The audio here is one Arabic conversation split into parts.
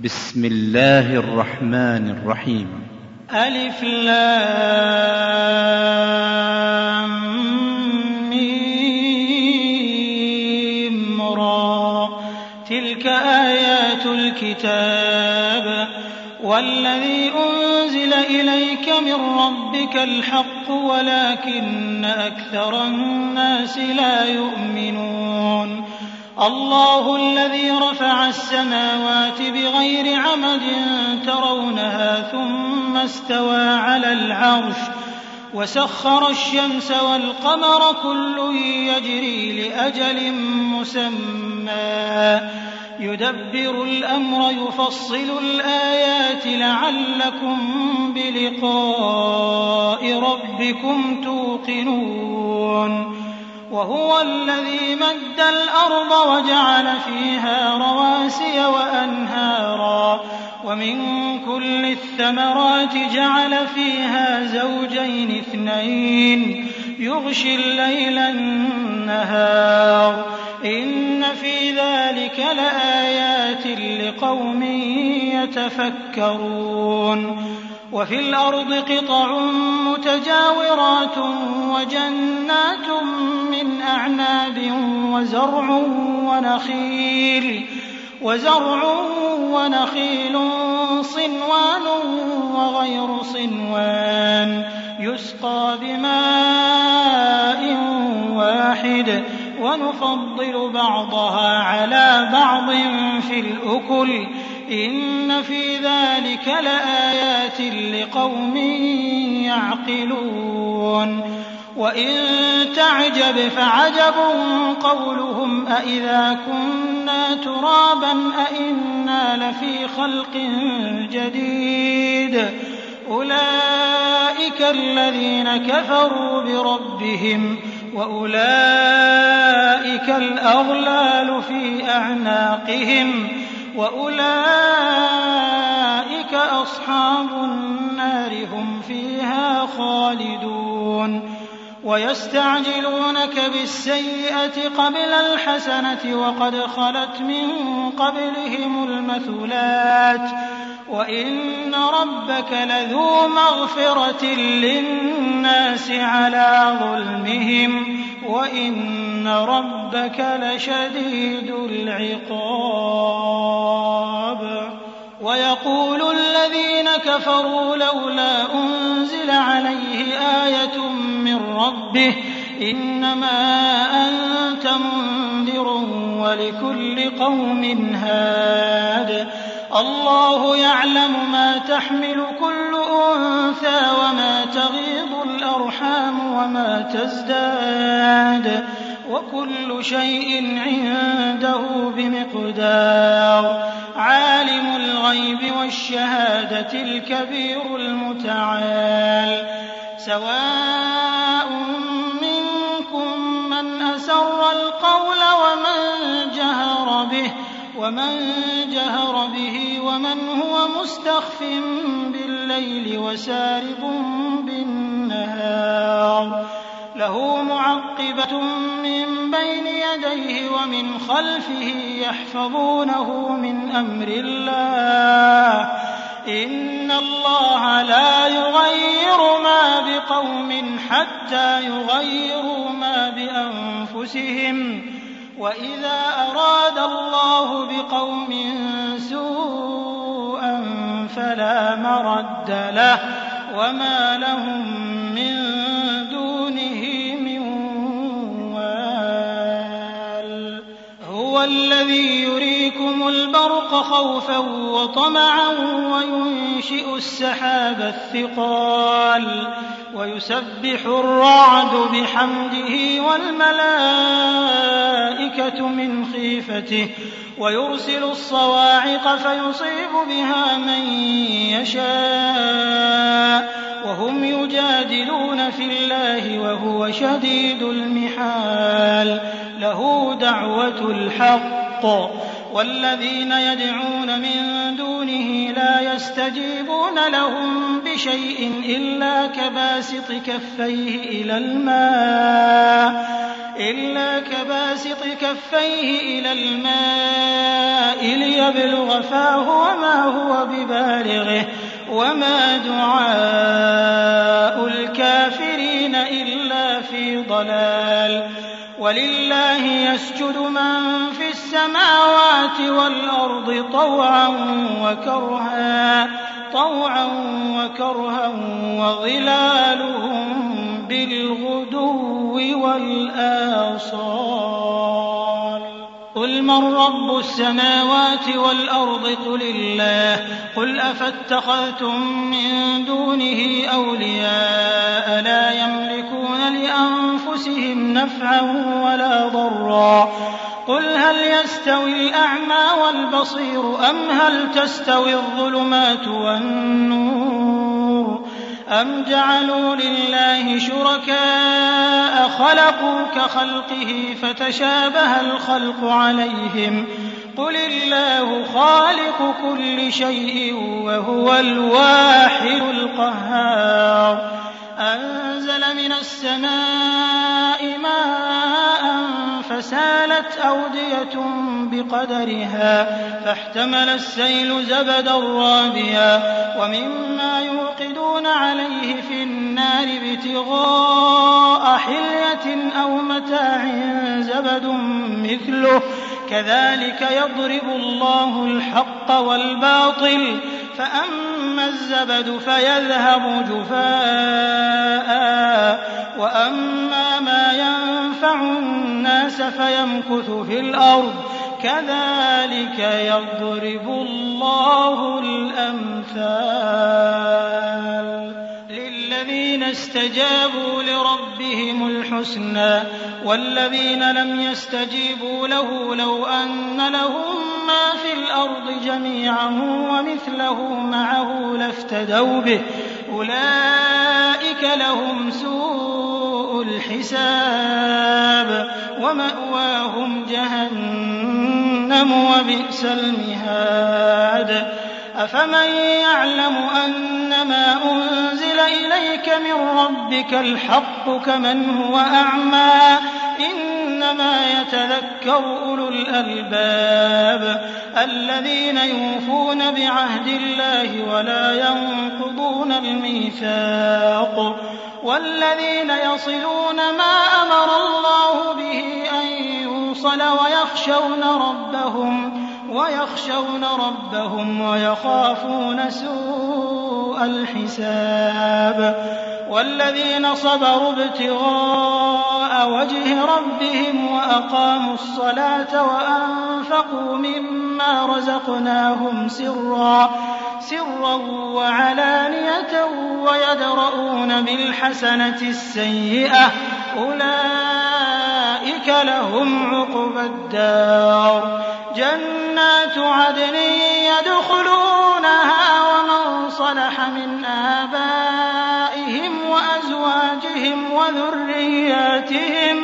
بسم الله الرحمن الرحيم. ألف لام ميم را، تلك آيات الكتاب والذي أنزل إليك من ربك الحق ولكن أكثر الناس لا يؤمنون. الله الذي رفع السماوات بغير عمد ترونها ثم استوى على العرش وسخر الشمس والقمر كل يجري لأجل مسمى يدبر الأمر يفصل الآيات لعلكم بلقاء ربكم توقنون. وهو الذي مد الأرض وجعل فيها رواسي وأنهارا ومن كل الثمرات جعل فيها زوجين اثنين يغشي الليل النهار إن في ذلك لآيات لقوم يتفكرون. وفي الأرض قطع متجاورات وجنات من أعناب وزرع ونخيل صنوان وغير صنوان يسقى بماء واحد ونفضل بعضها على بعض في الأكل إن في ذلك لآيات لقوم يعقلون. وإن تعجب فعجب قولهم أإذا كنا ترابا أإنا لفي خلق جديد أولئك الذين كفروا بربهم وأولئك الأغلال في أعناقهم وأولئك أصحاب النار هم فيها خالدون. ويستعجلونك بالسيئة قبل الحسنة وقد خلت من قبلهم المثلات وإن ربك لذو مغفرة للناس على ظلمهم وإن ربك لشديد العقاب. ويقول الذين كفروا لولا أنزل عليه آية من ربه إنما أنت منذر ولكل قوم هاد. الله يعلم ما تحمل كل أنثى وما تغيض الأرحام وما تزداد وكل شيء عنده بمقدار. عالم الغيب والشهادة الكبير المتعال. سواء منكم من أسر القول ومن جهر به ومن هو مستخف بالليل وسارب بالنهار. له معقبة من بين يديه ومن خلفه يحفظونه من أمر الله. إن الله لا يغير ما بقوم حتى يغيروا ما بأنفسهم وإذا أراد الله بقوم سوءا فلا مرد له وما لهم من دونه من وال. هو الذي يريكم البرق خوفا وطمعا وينشئ السحاب الثقال ويسبح الرعد بحمده والملائكة من خيفته ويرسل الصواعق فيصيب بها من يشاء وهم يجادلون في الله وهو شديد المحال. له دعوة الحق والذين يدعون من دونه لا يستجيبون لهم بشيء إلا كباسط كفيه إلى الماء ليبلغ فاه وما هو ببالغه وما دعاء الكافرين إلا في ضلال. ولله يسجد من في السماوات والأرض طوعا وكرها وظلالهم بالغدو والآصال. قل من رب السماوات والأرض قل الله. قل أفاتخذتم من دونه أولياء لا يملكون لأنفسهم نفعا ولا ضرا. قل هل يستوي الأعمى والبصير أم هل تستوي الظلمات والنور أم جعلوا لله شركاء خلقوا كخلقه فتشابه الخلق عليهم. قل الله خالق كل شيء وهو الواحد القهار. أنزل من السماء ماء فسالت أودية بقدرها فاحتمل السيل زبدا رابيا ومما يوقدون عليه في النار ابتغاء حلية أو متاع زبد مثله كذلك يضرب الله الحق والباطل فأما الزبد فيذهب جفاء وأما ما ينفع الناس فيمكث في الأرض كذلك يضرب الله الأمثال. للذين استجابوا لربهم الحسنى والذين لم يستجيبوا له لو أن لهم ما في الأرض جميعا ومثله معه لافتدوا به أولئك لهم سوء الحساب ومأواهم جهنم وبئس المهاد. أفمن يعلم أنما أنزل إليك من ربك الحق كمن هو أعمى إنما يتذكر أولو الألباب الذين يوفون بعهد الله ولا ينقضون الميثاق والذين يصلون ما أمر الله به أن يوصل ويخشون ربهم ويخافون سوء الحساب. والذين صبروا ابتغاء وجه ربهم وأقاموا الصلاة وأنفقوا مما رزقناهم سرا وعلانية ويدرؤون بالحسنة السيئة أولئك لهم عقبى الدار. جنات عدن يدخلونها ومن صلح من آبائهم وأزواجهم وذرياتهم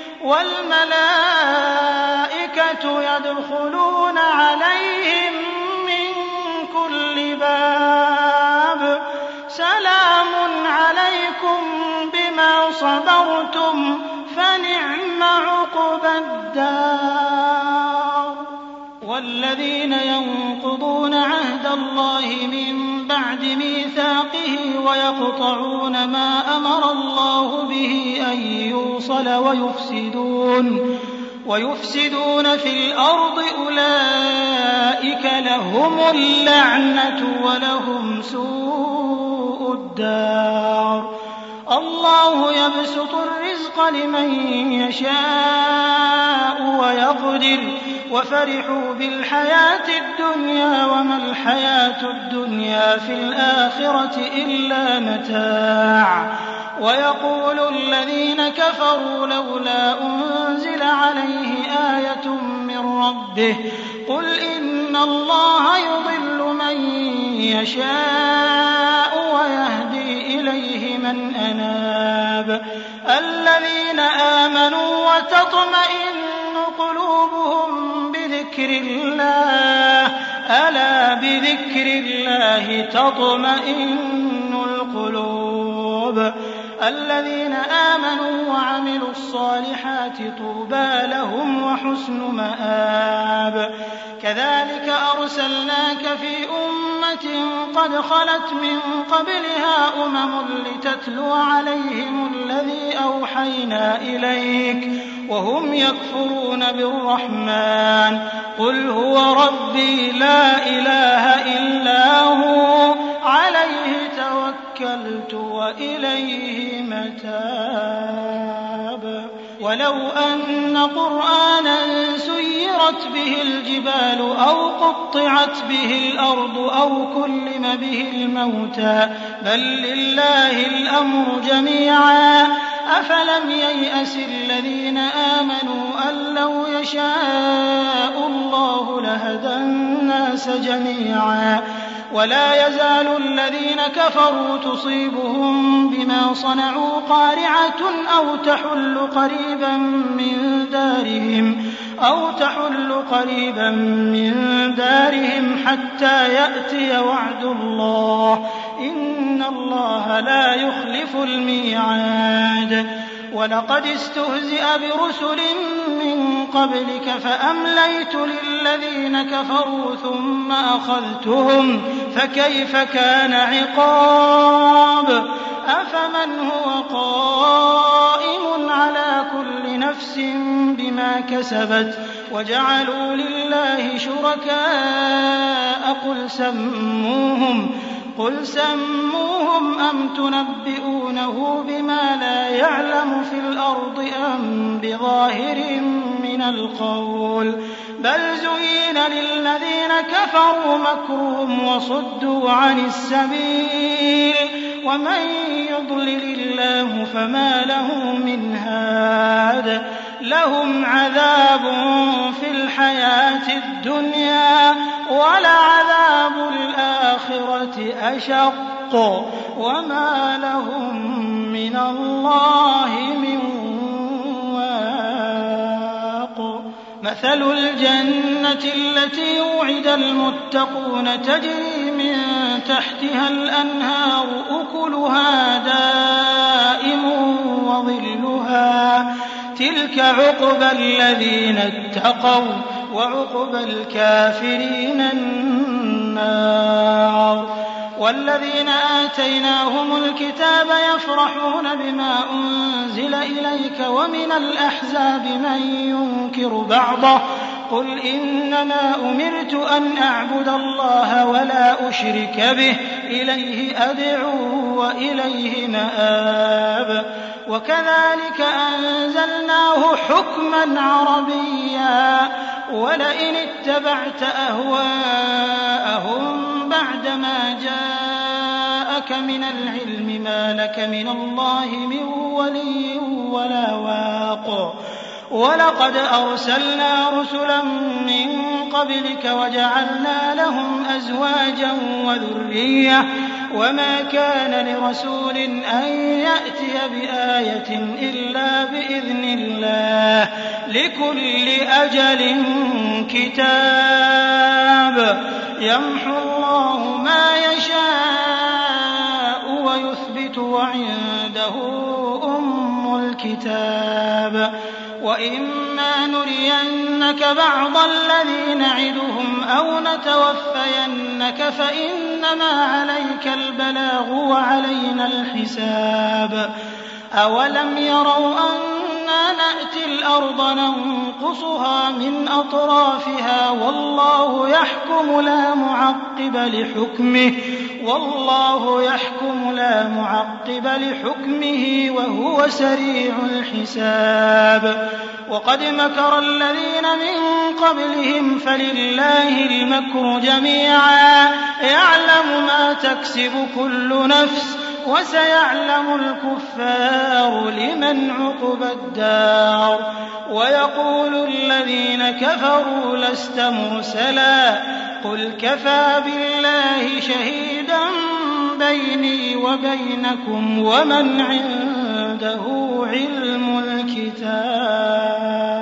والملائكة يدخلون عليهم من كل باب سلام عليكم بما صبرتم فنعم عقبى الدار. والذين ينقضون عهد الله من بعد ميثاقه ويقطعون ما أمر الله به أن يوصل ويفسدون في الأرض أولئك لهم اللعنة ولهم سوء الدار. الله يبسط الرزق لمن يشاء ويقدر وفرحوا بالحياة الدنيا وما الحياة الدنيا في الآخرة إلا متاع. ويقول الذين كفروا لولا أنزل عليه آية من ربه قل إن الله يضل من يشاء ويهدي إليه من أناب. الذين آمنوا وتطمئن قلوبهم بذكر بذكر الله ألا بذكر الله تطمئن القلوب الذين آمنوا وعملوا الصالحات طوبى لهم وحسن مآب كذلك أرسلناك في أمة قد خلت من قبلها لتتلو عليهم الذي أوحينا إليك وهم يكفرون بالرحمن قل هو ربي لا إله إلا هو عليه توكلت وإليه متاب ولو أن قرآنا سيرت به الجبال أو قطعت به الأرض أو كلم به الموتى بل لله الأمر جميعا أفلم ييأس الذين آمنوا أن لو يشاء الله لهدى الناس جميعا ولا يزال الذين كفروا تصيبهم بما صنعوا قارعة أو تحل قريبا من دارهم حتى يأتي وعد الله إن الله لا يخلف الميعاد ولقد استهزئ برسل من قبلك فأمليت للذين كفروا ثم أخذتهم فكيف كان عقاب أفمن هو قائم على كل نفس بما كسبت وجعلوا لله شركاء قل سموهم أم تنبئونه بما لا يعلم في الأرض أم بظاهر من القول بل زين للذين كفروا مكرهم وصدوا عن السبيل ومن يضلل الله فما له من هاد لهم عذاب في الحياة الدنيا ولعذاب الآخرة أشق وما لهم من الله من واق مثل الجنة التي وعد المتقون تجري من تحتها الأنهار أكلها دائم وظلها تلك عقبى الذين اتقوا وعقبى الكافرين النار والذين آتيناهم الكتاب يفرحون بما أنزل إليك ومن الأحزاب من ينكر بعضه قل إنما أمرت أن أعبد الله ولا أشرك به إليه أدعو وإليه مآب وكذلك أنزلناه حكما عربيا ولئن اتبعت أهواءهم بعدما جاءك من العلم ما لك من الله من ولي ولا واق ولقد أرسلنا رسلا من قبلك وجعلنا لهم أزواجا وذرية وما كان لرسول أن يأتي بآية إلا بإذن الله لكل أجل كتاب يمحو الله ما يشاء ويثبت وعنده أم الكتاب وإما نرينك بعض الذي نعدهم أو نتوفينك فإنما عليك البلاغ وعلينا الحساب أولم يروا أنا نأتي الأرض ننقصها من أطرافها والله يحكم لا معقب لحكمه وهو سريع الحساب وقد مكر الذين من قبلهم فلله المكر جميعا يعلم ما تكسب كل نفس وسيعلم الكفار لمن عقبى الدار ويقول الذين كفروا لست مرسلا قل كفى بالله شهيدا بيني وبينكم ومن عنده علم الكتاب